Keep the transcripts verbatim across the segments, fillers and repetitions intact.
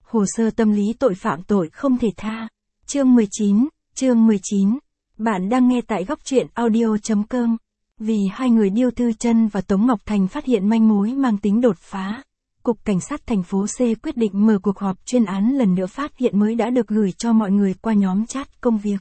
Hồ sơ tâm lý tội phạm tội không thể tha. Chương mười chín, chương mười chín. Bạn đang nghe tại góc truyện audio chấm com. Vì hai người Điêu Thư Chân và Tống Ngọc Thành phát hiện manh mối mang tính đột phá, Cục Cảnh sát thành phố C quyết định mở cuộc họp chuyên án lần nữa phát hiện mới đã được gửi cho mọi người qua nhóm chat công việc.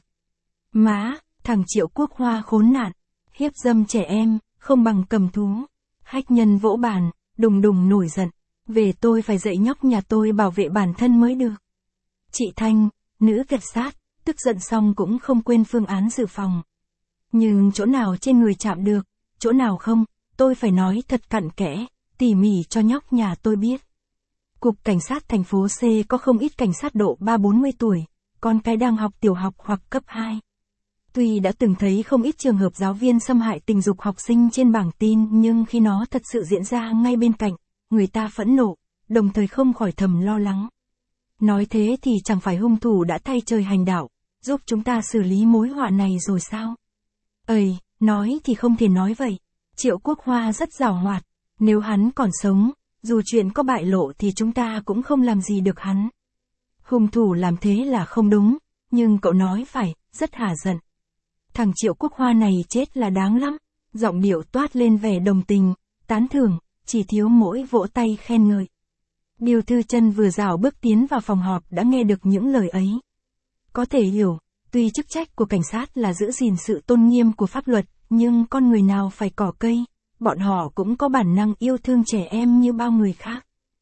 Má, thằng Triệu Quốc Hoa khốn nạn, hiếp dâm trẻ em, không bằng cầm thú. Hách nhân vỗ bàn, đùng đùng nổi giận. Về tôi phải dạy nhóc nhà tôi bảo vệ bản thân mới được. Chị Thanh, nữ cảnh sát, tức giận xong cũng không quên phương án dự phòng. Nhưng chỗ nào trên người chạm được, chỗ nào không, tôi phải nói thật cặn kẽ, tỉ mỉ cho nhóc nhà tôi biết. Cục Cảnh sát thành phố C có không ít cảnh sát độ ba bốn mươi tuổi, con cái đang học tiểu học hoặc cấp hai. Tuy đã từng thấy không ít trường hợp giáo viên xâm hại tình dục học sinh trên bảng tin, nhưng khi nó thật sự diễn ra ngay bên cạnh, người ta phẫn nộ, đồng thời không khỏi thầm lo lắng. Nói thế thì chẳng phải hung thủ đã thay trời hành đạo, giúp chúng ta xử lý mối họa này rồi sao? Ây, nói thì không thể nói vậy. Triệu Quốc Hoa rất giàu hoạt, nếu hắn còn sống, dù chuyện có bại lộ thì chúng ta cũng không làm gì được hắn. Hung thủ làm thế là không đúng, nhưng cậu nói phải, rất hả giận. Thằng Triệu Quốc Hoa này chết là đáng lắm, giọng điệu toát lên vẻ đồng tình, tán thưởng, chỉ thiếu mỗi vỗ tay khen ngợi. Điêu Thư Chân vừa rảo bước tiến vào phòng họp đã nghe được những lời ấy. Có thể hiểu, tuy chức trách của cảnh sát là giữ gìn sự tôn nghiêm của pháp luật, nhưng con người nào phải cỏ cây, bọn họ cũng có bản năng yêu thương trẻ em như bao người khác.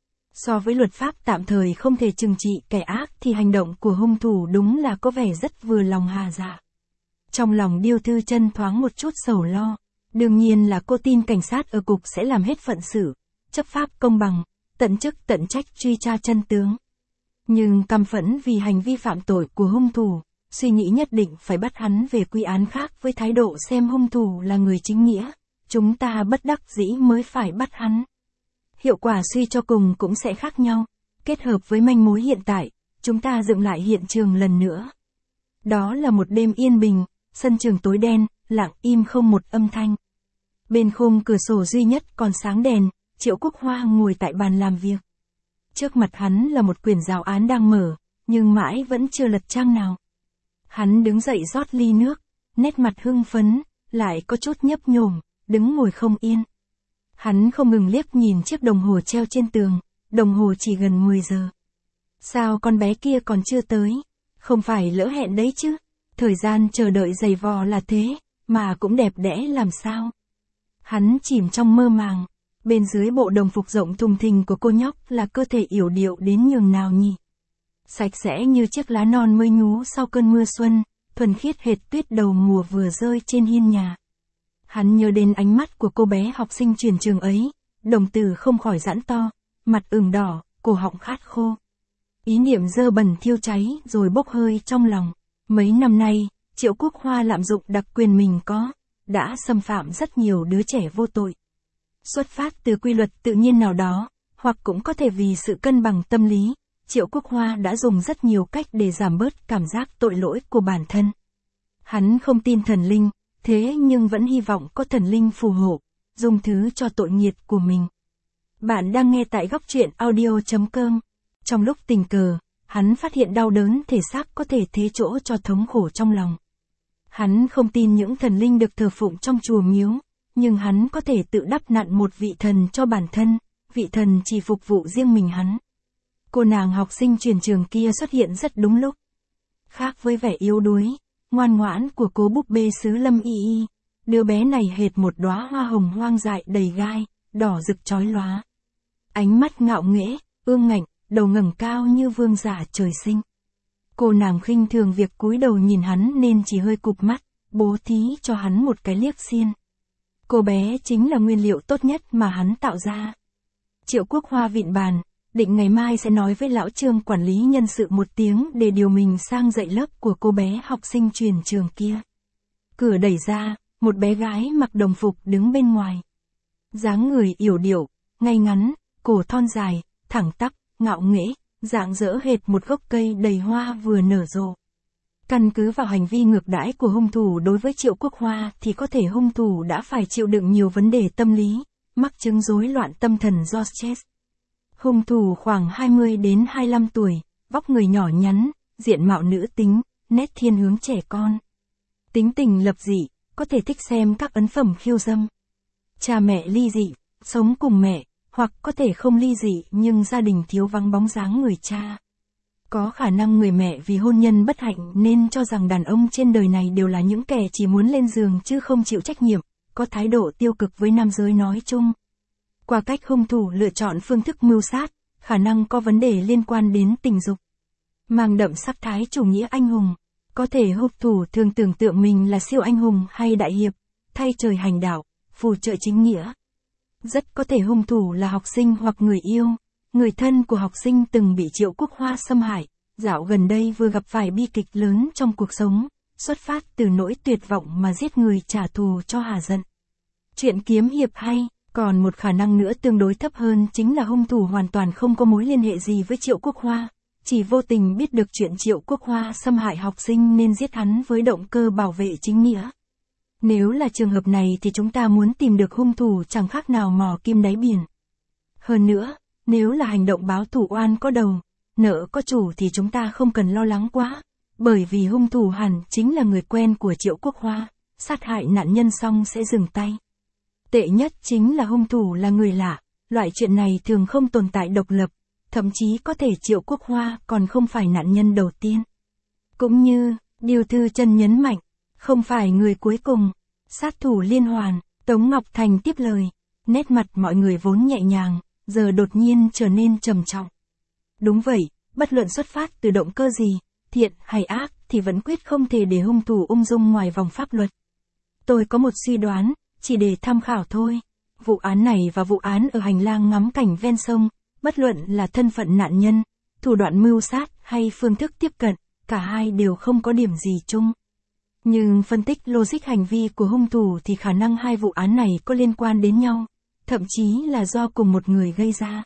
So với luật pháp tạm thời không thể trừng trị kẻ ác thì hành động của hung thủ đúng là có vẻ rất vừa lòng hà dạ. Trong lòng Điêu Thư Chân thoáng một chút sầu lo. Đương nhiên là cô tin cảnh sát ở cục sẽ làm hết phận sự, chấp pháp công bằng, tận chức tận trách truy tra chân tướng. Nhưng căm phẫn vì hành vi phạm tội của hung thủ, suy nghĩ nhất định phải bắt hắn về quy án khác với thái độ xem hung thủ là người chính nghĩa, chúng ta bất đắc dĩ mới phải bắt hắn. Hiệu quả suy cho cùng cũng sẽ khác nhau, kết hợp với manh mối hiện tại, chúng ta dựng lại hiện trường lần nữa. Đó là một đêm yên bình, sân trường tối đen, lặng im không một âm thanh. Bên khung cửa sổ duy nhất còn sáng đèn, Triệu Quốc Hoa ngồi tại bàn làm việc. Trước mặt hắn là một quyển giáo án đang mở, nhưng mãi vẫn chưa lật trang nào. Hắn đứng dậy rót ly nước, nét mặt hưng phấn, lại có chút nhấp nhổm, đứng ngồi không yên. Hắn không ngừng liếc nhìn chiếc đồng hồ treo trên tường, đồng hồ chỉ gần mười giờ. Sao con bé kia còn chưa tới? Không phải lỡ hẹn đấy chứ? Thời gian chờ đợi dày vò là thế, mà cũng đẹp đẽ làm sao? Hắn chìm trong mơ màng, bên dưới bộ đồng phục rộng thùng thình của cô nhóc là cơ thể yểu điệu đến nhường nào nhỉ? Sạch sẽ như chiếc lá non mới nhú sau cơn mưa xuân, thuần khiết hệt tuyết đầu mùa vừa rơi trên hiên nhà. Hắn nhớ đến ánh mắt của cô bé học sinh chuyển trường ấy, đồng tử không khỏi giãn to, mặt ửng đỏ, cổ họng khát khô. Ý niệm dơ bẩn thiêu cháy rồi bốc hơi trong lòng. Mấy năm nay, Triệu Quốc Hoa lạm dụng đặc quyền mình có, đã xâm phạm rất nhiều đứa trẻ vô tội. Xuất phát từ quy luật tự nhiên nào đó, hoặc cũng có thể vì sự cân bằng tâm lý, Triệu Quốc Hoa đã dùng rất nhiều cách để giảm bớt cảm giác tội lỗi của bản thân. Hắn không tin thần linh, thế nhưng vẫn hy vọng có thần linh phù hộ, dung thứ cho tội nghiệt của mình. Bạn đang nghe tại góc truyện audio chấm com. Trong lúc tình cờ, hắn phát hiện đau đớn thể xác có thể thế chỗ cho thống khổ trong lòng. Hắn không tin những thần linh được thờ phụng trong chùa miếu, nhưng hắn có thể tự đắp nặn một vị thần cho bản thân, vị thần chỉ phục vụ riêng mình hắn. Cô nàng học sinh chuyển trường kia xuất hiện rất đúng lúc. Khác với vẻ yếu đuối, ngoan ngoãn của cô búp bê xứ Lâm Y Y, đứa bé này hệt một đóa hoa hồng hoang dại đầy gai, đỏ rực chói lóa. Ánh mắt ngạo nghễ, ương ngạnh, đầu ngẩng cao như vương giả trời sinh. Cô nàng khinh thường việc cúi đầu nhìn hắn nên chỉ hơi cụp mắt, bố thí cho hắn một cái liếc xiên. Cô bé chính là nguyên liệu tốt nhất mà hắn tạo ra. Triệu Quốc Hoa vịn bàn, định ngày mai sẽ nói với lão Trương quản lý nhân sự một tiếng để điều mình sang dạy lớp của cô bé học sinh truyền trường kia. Cửa đẩy ra, một bé gái mặc đồng phục đứng bên ngoài. Dáng người yểu điệu, ngay ngắn, cổ thon dài, thẳng tắp, ngạo nghễ, dạng dỡ hệt một gốc cây đầy hoa vừa nở rộ. Căn cứ vào hành vi ngược đãi của hung thủ đối với Triệu Quốc Hoa thì có thể hung thủ đã phải chịu đựng nhiều vấn đề tâm lý, mắc chứng rối loạn tâm thần do stress. Hung thủ khoảng hai mươi đến hai mươi lăm tuổi, vóc người nhỏ nhắn, diện mạo nữ tính, nét thiên hướng trẻ con. Tính tình lập dị, có thể thích xem các ấn phẩm khiêu dâm. Cha mẹ ly dị, sống cùng mẹ, hoặc có thể không ly dị nhưng gia đình thiếu vắng bóng dáng người cha. Có khả năng người mẹ vì hôn nhân bất hạnh nên cho rằng đàn ông trên đời này đều là những kẻ chỉ muốn lên giường chứ không chịu trách nhiệm, có thái độ tiêu cực với nam giới nói chung. Qua cách hung thủ lựa chọn phương thức mưu sát, khả năng có vấn đề liên quan đến tình dục. Mang đậm sắc thái chủ nghĩa anh hùng, có thể hung thủ thường tưởng tượng mình là siêu anh hùng hay đại hiệp, thay trời hành đạo, phù trợ chính nghĩa. Rất có thể hung thủ là học sinh hoặc người yêu, người thân của học sinh từng bị Triệu Quốc Hoa xâm hại, dạo gần đây vừa gặp phải bi kịch lớn trong cuộc sống, xuất phát từ nỗi tuyệt vọng mà giết người trả thù cho hà giận. Chuyện kiếm hiệp hay, còn một khả năng nữa tương đối thấp hơn chính là hung thủ hoàn toàn không có mối liên hệ gì với Triệu Quốc Hoa, chỉ vô tình biết được chuyện Triệu Quốc Hoa xâm hại học sinh nên giết hắn với động cơ bảo vệ chính nghĩa. Nếu là trường hợp này thì chúng ta muốn tìm được hung thủ chẳng khác nào mò kim đáy biển. Hơn nữa, nếu là hành động báo thù oan có đầu, nợ có chủ thì chúng ta không cần lo lắng quá, bởi vì hung thủ hẳn chính là người quen của Triệu Quốc Hoa, sát hại nạn nhân xong sẽ dừng tay. Tệ nhất chính là hung thủ là người lạ, loại chuyện này thường không tồn tại độc lập, thậm chí có thể Triệu Quốc Hoa còn không phải nạn nhân đầu tiên. Cũng như, Điêu Thư Chân nhấn mạnh, không phải người cuối cùng, sát thủ liên hoàn, Tống Ngọc Thành tiếp lời, nét mặt mọi người vốn nhẹ nhàng, giờ đột nhiên trở nên trầm trọng. Đúng vậy, bất luận xuất phát từ động cơ gì, thiện hay ác thì vẫn quyết không thể để hung thủ ung dung ngoài vòng pháp luật. Tôi có một suy đoán, chỉ để tham khảo thôi. Vụ án này và vụ án ở hành lang ngắm cảnh ven sông, bất luận là thân phận nạn nhân, thủ đoạn mưu sát hay phương thức tiếp cận, cả hai đều không có điểm gì chung. Nhưng phân tích logic hành vi của hung thủ thì khả năng hai vụ án này có liên quan đến nhau, thậm chí là do cùng một người gây ra.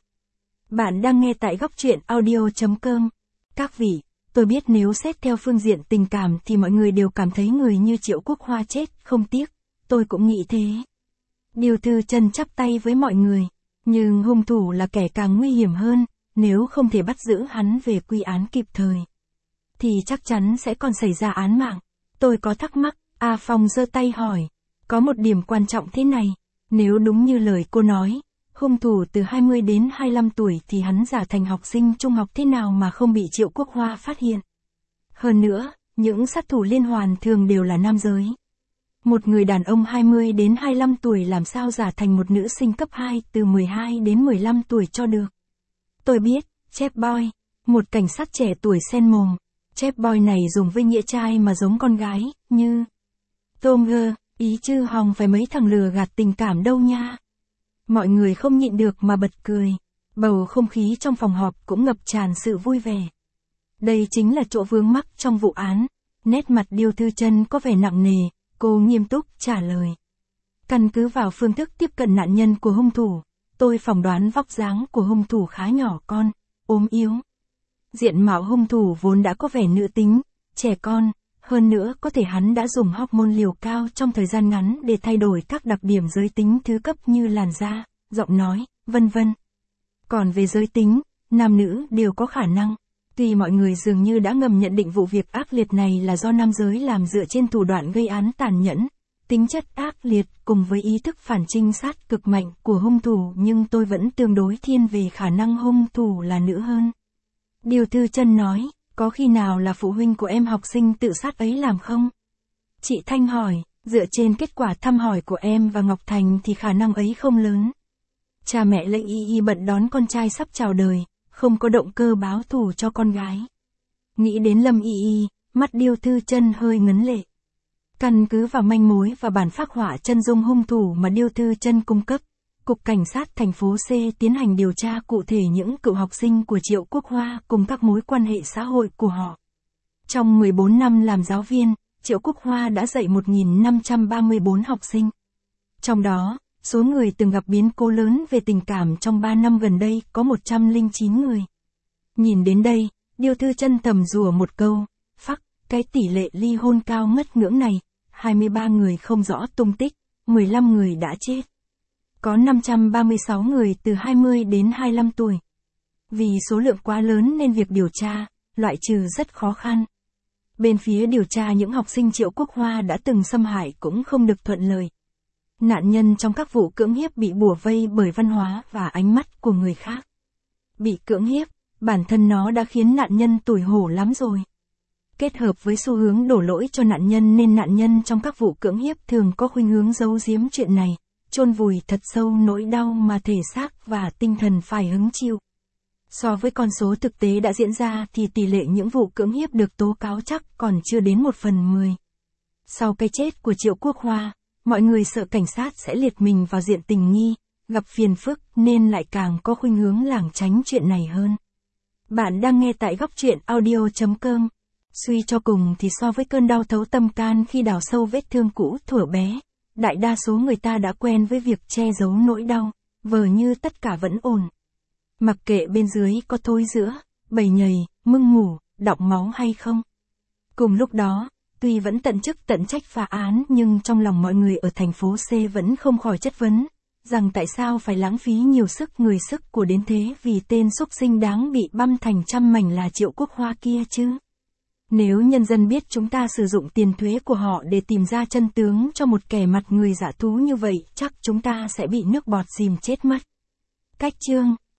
Bạn đang nghe tại góc truyện audio chấm com. Các vị, tôi biết nếu xét theo phương diện tình cảm thì mọi người đều cảm thấy người như Triệu Quốc Hoa chết không tiếc, tôi cũng nghĩ thế. Điêu Thư Chân chắp tay với mọi người, nhưng hung thủ là kẻ càng nguy hiểm hơn, nếu không thể bắt giữ hắn về quy án kịp thời, thì chắc chắn sẽ còn xảy ra án mạng. Tôi có thắc mắc, A Phong giơ tay hỏi, có một điểm quan trọng thế này, nếu đúng như lời cô nói, hung thủ từ hai mươi đến hai mươi lăm tuổi thì hắn giả thành học sinh trung học thế nào mà không bị Triệu Quốc Hoa phát hiện. Hơn nữa, những sát thủ liên hoàn thường đều là nam giới. Một người đàn ông hai mươi đến hai mươi lăm tuổi làm sao giả thành một nữ sinh cấp hai từ mười hai đến mười lăm tuổi cho được. Tôi biết, chép boy, một cảnh sát trẻ tuổi sen mồm, chép boy này dùng với nghĩa trai mà giống con gái, như Tom Gơ, ý chứ hòng phải mấy thằng lừa gạt tình cảm đâu nha. Mọi người không nhịn được mà bật cười, bầu không khí trong phòng họp cũng ngập tràn sự vui vẻ. Đây chính là chỗ vướng mắc trong vụ án, nét mặt Điêu Thư Chân có vẻ nặng nề, cô nghiêm túc trả lời. Căn cứ vào phương thức tiếp cận nạn nhân của hung thủ, tôi phỏng đoán vóc dáng của hung thủ khá nhỏ con, ốm yếu. Diện mạo hung thủ vốn đã có vẻ nữ tính, trẻ con, hơn nữa có thể hắn đã dùng hormone liều cao trong thời gian ngắn để thay đổi các đặc điểm giới tính thứ cấp như làn da, giọng nói, vân vân. Còn về giới tính, nam nữ đều có khả năng. Tuy mọi người dường như đã ngầm nhận định vụ việc ác liệt này là do nam giới làm dựa trên thủ đoạn gây án tàn nhẫn, tính chất ác liệt cùng với ý thức phản trinh sát cực mạnh của hung thủ, nhưng tôi vẫn tương đối thiên về khả năng hung thủ là nữ hơn. Điêu Thư Chân nói, có khi nào là phụ huynh của em học sinh tự sát ấy làm không? Chị Thanh hỏi, dựa trên kết quả thăm hỏi của em và Ngọc Thành thì khả năng ấy không lớn. Cha mẹ Lệnh Y Y bận đón con trai sắp chào đời, không có động cơ báo thù cho con gái. Nghĩ đến Lâm Y Y, mắt Điêu Thư Chân hơi ngấn lệ. Căn cứ vào manh mối và bản phác họa chân dung hung thủ mà Điêu Thư Chân cung cấp, Cục Cảnh sát thành phố C tiến hành điều tra cụ thể những cựu học sinh của Triệu Quốc Hoa cùng các mối quan hệ xã hội của họ. Trong mười bốn năm làm giáo viên, Triệu Quốc Hoa đã dạy một nghìn năm trăm ba mươi tư học sinh. Trong đó, số người từng gặp biến cố lớn về tình cảm trong ba năm gần đây có một trăm lẻ chín người. Nhìn đến đây, Điêu Thư Chân thầm rủa một câu, phắc, cái tỷ lệ ly hôn cao ngất ngưỡng này, hai mươi ba người không rõ tung tích, mười lăm người đã chết. Có năm trăm ba mươi sáu người từ hai mươi đến hai mươi lăm tuổi. Vì số lượng quá lớn nên việc điều tra, loại trừ rất khó khăn. Bên phía điều tra những học sinh Triệu Quốc Hoa đã từng xâm hại cũng không được thuận lợi. Nạn nhân trong các vụ cưỡng hiếp bị bủa vây bởi văn hóa và ánh mắt của người khác. Bị cưỡng hiếp, bản thân nó đã khiến nạn nhân tủi hổ lắm rồi. Kết hợp với xu hướng đổ lỗi cho nạn nhân nên nạn nhân trong các vụ cưỡng hiếp thường có khuynh hướng giấu giếm chuyện này, chôn vùi thật sâu nỗi đau mà thể xác và tinh thần phải hứng chịu. So với con số thực tế đã diễn ra thì tỷ lệ những vụ cưỡng hiếp được tố cáo chắc còn chưa đến một phần mười. Sau cái chết của Triệu Quốc Hoa, mọi người sợ cảnh sát sẽ liệt mình vào diện tình nghi, gặp phiền phức nên lại càng có khuynh hướng lảng tránh chuyện này hơn. Bạn đang nghe tại góc truyện audio chấm com. Suy cho cùng thì so với cơn đau thấu tâm can khi đào sâu vết thương cũ thuở bé, đại đa số người ta đã quen với việc che giấu nỗi đau, vờ như tất cả vẫn ổn. Mặc kệ bên dưới có thối rữa, bầy nhầy, mưng mủ, đọng máu hay không. Cùng lúc đó, tuy vẫn tận chức tận trách phá án nhưng trong lòng mọi người ở thành phố C vẫn không khỏi chất vấn, rằng tại sao phải lãng phí nhiều sức người sức của đến thế vì tên xúc sinh đáng bị băm thành trăm mảnh là Triệu Quốc Hoa kia chứ. Nếu nhân dân biết chúng ta sử dụng tiền thuế của họ để tìm ra chân tướng cho một kẻ mặt người giả thú như vậy chắc chúng ta sẽ bị nước bọt dìm chết mất. Cách chương